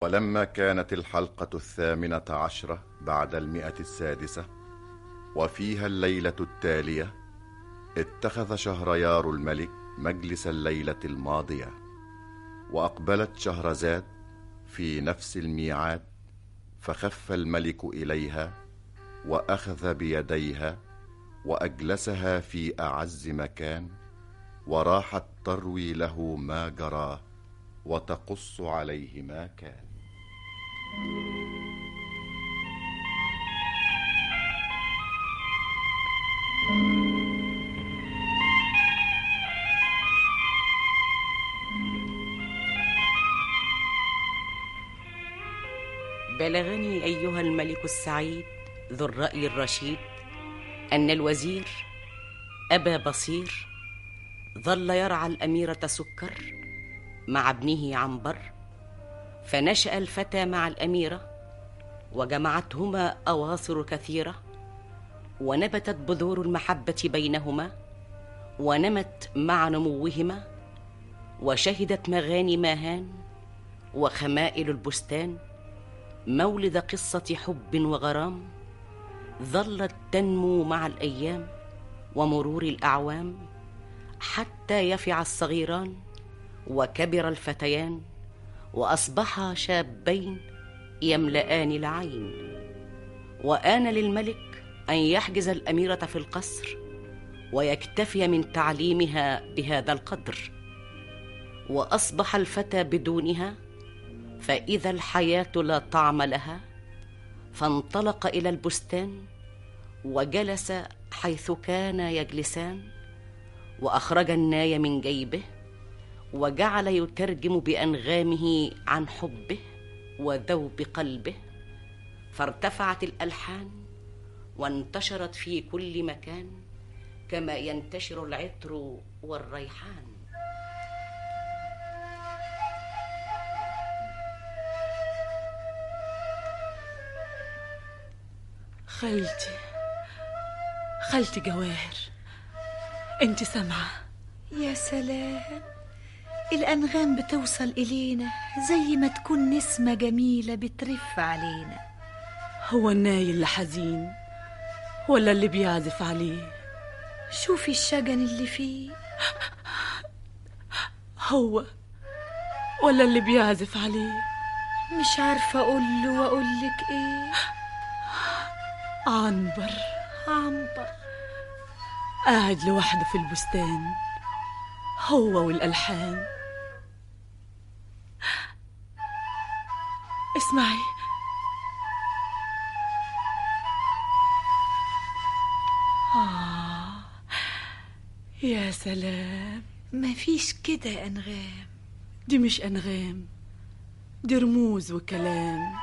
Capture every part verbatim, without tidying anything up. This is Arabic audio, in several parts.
ولما كانت الحلقة الثامنة عشرة بعد المئة السادسة وفيها الليلة التالية، اتخذ شهريار الملك مجلس الليلة الماضية، وأقبلت شهرزاد في نفس الميعاد، فخف الملك إليها وأخذ بيديها وأجلسها في أعز مكان، وراحت تروي له ما جراه وتقص عليه ما كان. بلغني أيها الملك السعيد ذو الرأي الرشيد أن الوزير أبا بصير ظل يرعى الأميرة سكر مع ابنه عنبر، فنشأ الفتى مع الأميرة وجمعتهما أواصر كثيرة، ونبتت بذور المحبة بينهما ونمت مع نموهما، وشهدت مغاني ماهان وخمائل البستان مولد قصة حب وغرام، ظلت تنمو مع الأيام ومرور الأعوام، حتى يفع الصغيران وكبر الفتيان، وأصبحا شابين يملآن العين. وآن للملك أن يحجز الأميرة في القصر ويكتفي من تعليمها بهذا القدر، وأصبح الفتى بدونها فإذا الحياة لا طعم لها، فانطلق إلى البستان وجلس حيث كان يجلسان، وأخرج الناي من جيبه وجعل يترجم بأنغامه عن حبه وذوب قلبه، فارتفعت الألحان وانتشرت في كل مكان كما ينتشر العطر والريحان. خالتي خالتي جواهر، انت سامعة؟ يا سلام، الأنغام بتوصل إلينا زي ما تكون نسمة جميلة بترف علينا. هو الناي اللي حزين ولا اللي بيعزف عليه؟ شوفي الشجن اللي فيه. هو ولا اللي بيعزف عليه؟ مش عارفة أقول له وأقول لك إيه. عنبر عنبر قاعد لوحده في البستان، هو والألحان. اسمعي، آه يا سلام، مفيش كده أنغام. دي مش أنغام، دي رموز وكلام،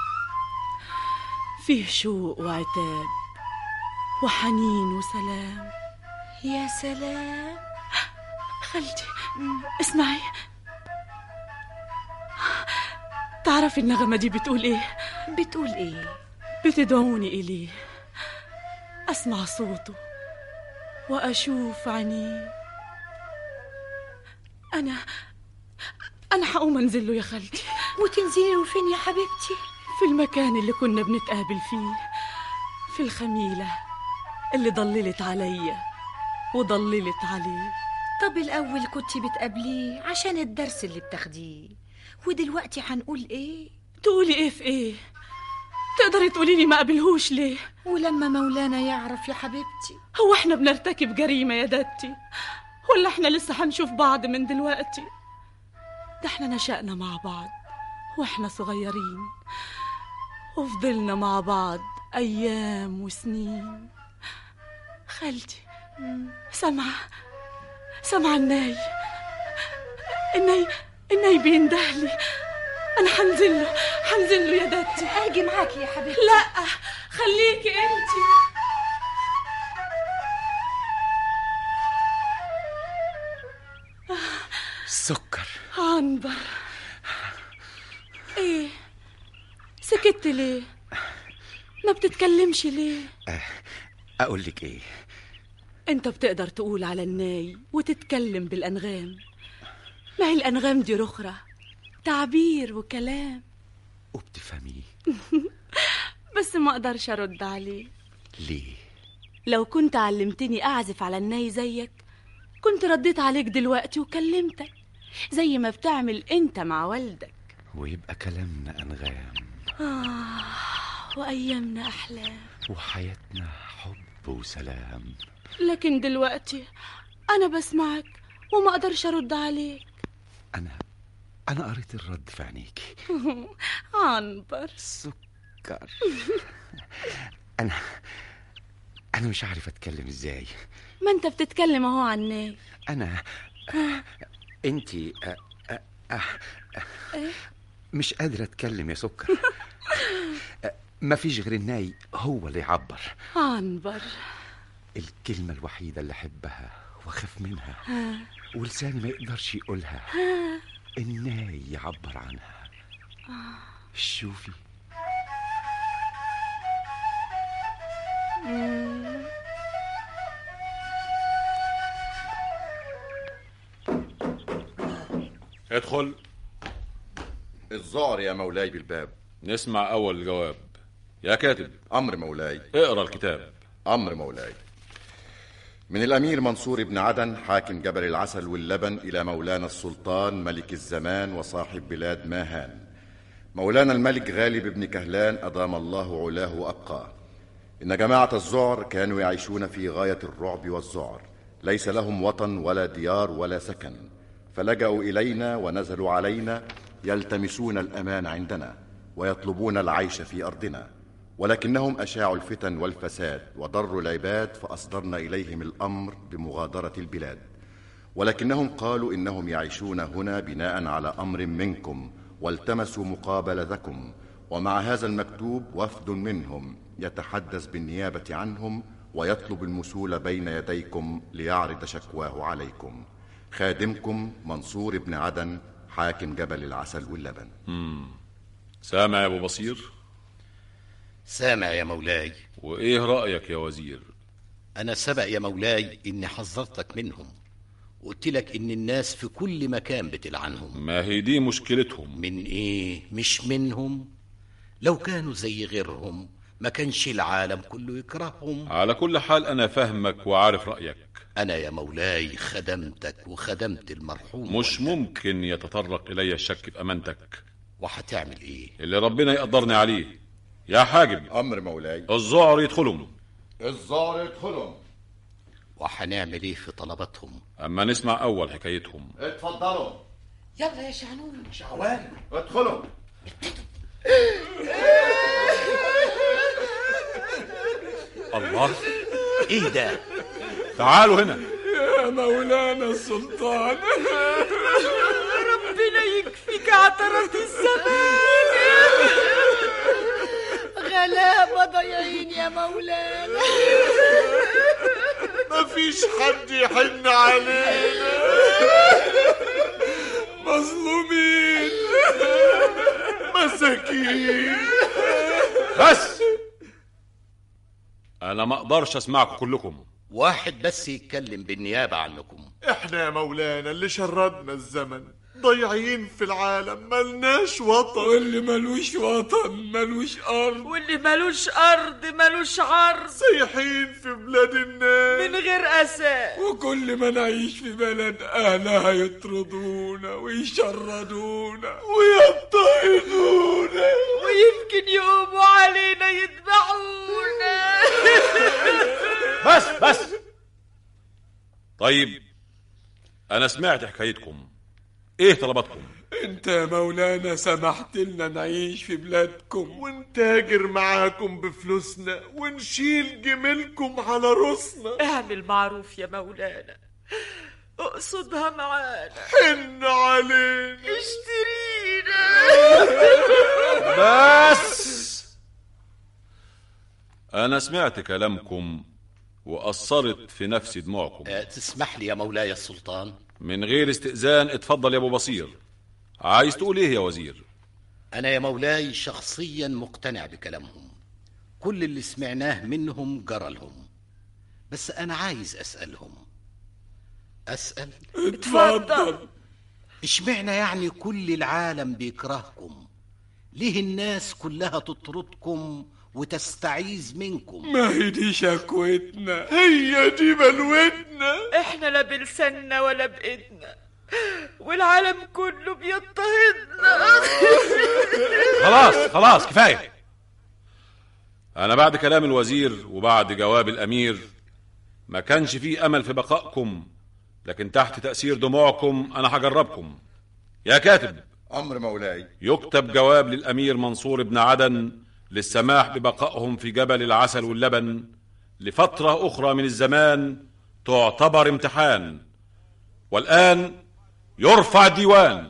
فيه شوق وعتاب وحنين وسلام. يا سلام. خالتي اسمعي، تعرفي النغمة دي بتقول ايه؟ بتقول ايه؟ بتدعوني إليه، أسمع صوته وأشوف عينيه. أنا أنا هقوم أنزل له يا خالتي. وتنزلي له فين يا حبيبتي؟ في المكان اللي كنا بنتقابل فيه، في الخميلة اللي ضللت عليا وضللت عليه. طب الأول كنتي بتقابليه عشان الدرس اللي بتاخديه، ودلوقتي هنقول ايه؟ تقولي ايه في ايه؟ تقدري تقولي لي ما قابلهوش ليه؟ ولما مولانا يعرف يا حبيبتي. هو احنا بنرتكب جريمة يا دادتي؟ ولا احنا لسه هنشوف بعض من دلوقتي؟ ده احنا نشأنا مع بعض واحنا صغيرين، وفضلنا مع بعض أيام وسنين. خالتي سمع سمع الناي الناي الناي بيندهلي. أنا حنزل له حنزل له يا دادتي. أجي معاكي يا حبيبتي. لا خليكي أنتي. سكر. عنبر، ايه سكت ليه؟ ما بتتكلمش ليه؟ اقول لك ايه، انت بتقدر تقول على الناي وتتكلم بالانغام، ما هي الانغام دي رخرة، تعبير وكلام. وبتفهميه. بس ما اقدرش ارد عليه. ليه؟ لو كنت علمتني اعزف على الناي زيك كنت رديت عليك دلوقتي وكلمتك زي ما بتعمل انت مع والدك، ويبقى كلامنا أنغام. آه وأيامنا أحلام، وحياتنا حب وسلام. لكن دلوقتي أنا بسمعك وما أقدرش أرد عليك. أنا أنا قريت الرد في عينيكي. عنبر سكر. أنا أنا مش عارف أتكلم إزاي. ما أنت بتتكلم أهو عني. أنا أنتي أ... أ... أ... إيه؟ مش قادرة أتكلم يا سكر. ما فيش غير الناي هو اللي يعبر. عنبر الكلمة الوحيدة اللي أحبها وأخاف منها ولساني ما يقدرش يقولها، الناي يعبر عنها. شوفي. ادخل. الذعر يا مولاي بالباب. نسمع أول الجواب. يا كاتب. أمر مولاي. اقرأ الكتاب. أمر مولاي. من الأمير منصور بن عدن حاكم جبل العسل واللبن إلى مولانا السلطان ملك الزمان وصاحب بلاد ماهان، مولانا الملك غالب بن كهلان أدام الله علاه وأبقاه، إن جماعة الذعر كانوا يعيشون في غاية الرعب والذعر، ليس لهم وطن ولا ديار ولا سكن، فلجأوا إلينا ونزلوا علينا يلتمسون الأمان عندنا ويطلبون العيش في أرضنا، ولكنهم أشاعوا الفتن والفساد وضروا العباد فأصدرنا إليهم الأمر بمغادرة البلاد، ولكنهم قالوا إنهم يعيشون هنا بناء على أمر منكم والتمسوا مقابلتكم، ومع هذا المكتوب وفد منهم يتحدث بالنيابة عنهم ويطلب المثول بين يديكم ليعرض شكواه عليكم. خادمكم منصور بن عدن حاكم جبل العسل واللبن. مم. سامع يا أبو بصير؟ سامع يا مولاي. وإيه رأيك يا وزير؟ أنا سبق يا مولاي إني حذرتك منهم وقلت لك إن الناس في كل مكان بتلعنهم. ما هي دي مشكلتهم. من إيه؟ مش منهم. لو كانوا زي غيرهم ما كانش العالم كله يكرههم. على كل حال أنا فاهمك وعارف رأيك. أنا يا مولاي خدمتك وخدمت المرحوم. مش ممكن يتطرق إلي الشك في أمانتك. وهتعمل إيه؟ اللي ربنا يقدرني عليه. يا حاجب. أمر مولاي. الذعر يدخلهم. الذعر يدخلهم. وهنعمل إيه في طلباتهم؟ أما نسمع أول حكايتهم. اتفضلوا. يلا يا شعنون. شعوان. ادخلوا. الله. إيه ده؟ تعالوا هنا. يا مولانا السلطان. ربنا يكفيك عثرات الزمان. غلابة ضايعين يا مولانا. مفيش حد يحن علينا، مظلومين مساكين. بس أنا ما أقدرش أسمعكم كلكم. واحد بس يتكلم بالنيابة عنكم. احنا يا مولانا اللي شردنا الزمن، ضايعين في العالم، ملناش وطن. واللي ملوش وطن ملوش أرض، واللي ملوش أرض ملوش عرض، سايحين في بلاد الناس من غير أساس. وكل ما نعيش في بلد أهلها يطردونا ويشردونا ويضطهدونا، ويمكن يقوموا علينا يذبحونا. بس بس. طيب أنا سمعت حكايتكم، إيه طلباتكم؟ انت يا مولانا سمحت لنا نعيش في بلادكم ونتاجر معاكم بفلوسنا ونشيل جميلكم على راسنا. اعمل معروف يا مولانا، اقصدها معانا، حن علينا، اشترينا. بس أنا سمعت كلامكم وأثرت في نفسي دموعكم. أه تسمح لي يا مولاي السلطان؟ من غير استئذان اتفضل يا أبو بصير. عايز تقول إيه يا وزير؟ أنا يا مولاي شخصيا مقتنع بكلامهم، كل اللي سمعناه منهم جرى لهم، بس أنا عايز أسألهم. أسأل؟ اتفضل. اشمعنى يعني كل العالم بيكرهكم ليه الناس كلها تطردكم وتستعيذ منكم؟ ما هي دي شكوتنا، هي دي بلوتنا. احنا لا بلساننا ولا بايدنا، والعالم كله بيضطهدنا. خلاص خلاص كفاية. أنا بعد كلام الوزير وبعد جواب الأمير ما كانش فيه أمل في بقائكم، لكن تحت تأثير دموعكم أنا هجربكم. يا كاتب، أمر مولاي. يكتب جواب للأمير منصور بن عدن للسماح ببقائهم في جبل العسل واللبن لفترة أخرى من الزمان تعتبر امتحان. والآن يرفع الديوان.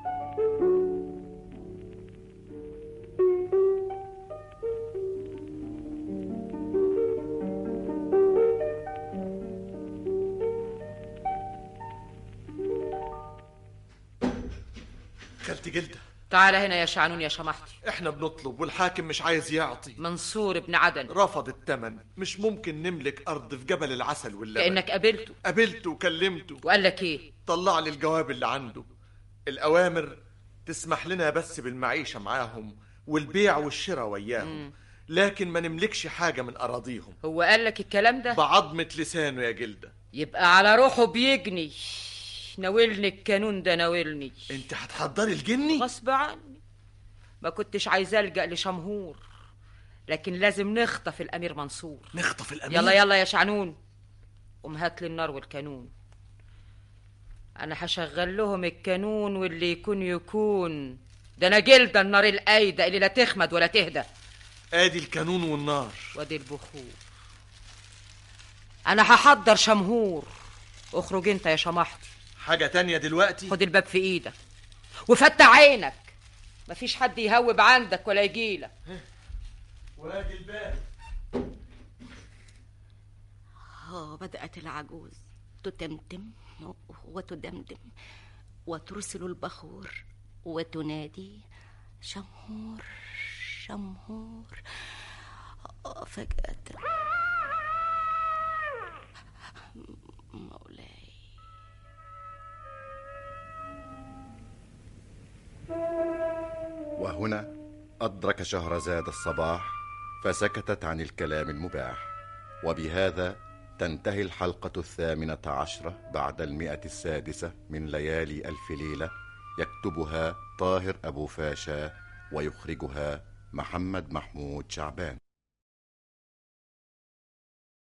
خالتي جلدة، تعال هنا يا شعنون يا شمحتي. احنا بنطلب والحاكم مش عايز يعطي. منصور بن عدن رفض الثمن. مش ممكن نملك أرض في جبل العسل واللبن. كأنك قابلته. قابلته وكلمته. وقال لك ايه؟ طلع لي الجواب اللي عنده. الأوامر تسمح لنا بس بالمعيشة معاهم والبيع والشراء وياهم، مم. لكن ما نملكش حاجة من أراضيهم. هو قال لك الكلام ده؟ بعضمة لسانه يا جلدة. يبقى على روحه بيجني. ناولني الكانون ده، ناولني. انت هتحضري الجني؟ غصب عني، ما كنتش عايزة ألجأ لشمهور، لكن لازم نخطف الأمير منصور. نخطف الأمير؟ يلا يلا يا شعنون، قوم هات لي النار والكانون. أنا هشغل لهم الكانون واللي يكون يكون. ده أنا جلدة النار القايدة اللي لا تخمد ولا تهدى. آدي الكانون والنار، وادي البخور. أنا هحضر شمهور. اخرج أنت يا شمحتي. حاجة تانية دلوقتي؟ خد الباب في إيدك وفتح عينك، مفيش حد يهوب عندك ولا يجيلك. وادي الباب. ها بدأت العجوز تتمتم وتدمدم وترسل البخور وتنادي شمهور شمهور. فجأة مولاي. وهنا أدرك شهرزاد الصباح فسكتت عن الكلام المباح. وبهذا تنتهي الحلقة الثامنة عشرة بعد المئة السادسة من ليالي ألف ليلة، يكتبها طاهر أبو فاشا ويخرجها محمد محمود شعبان.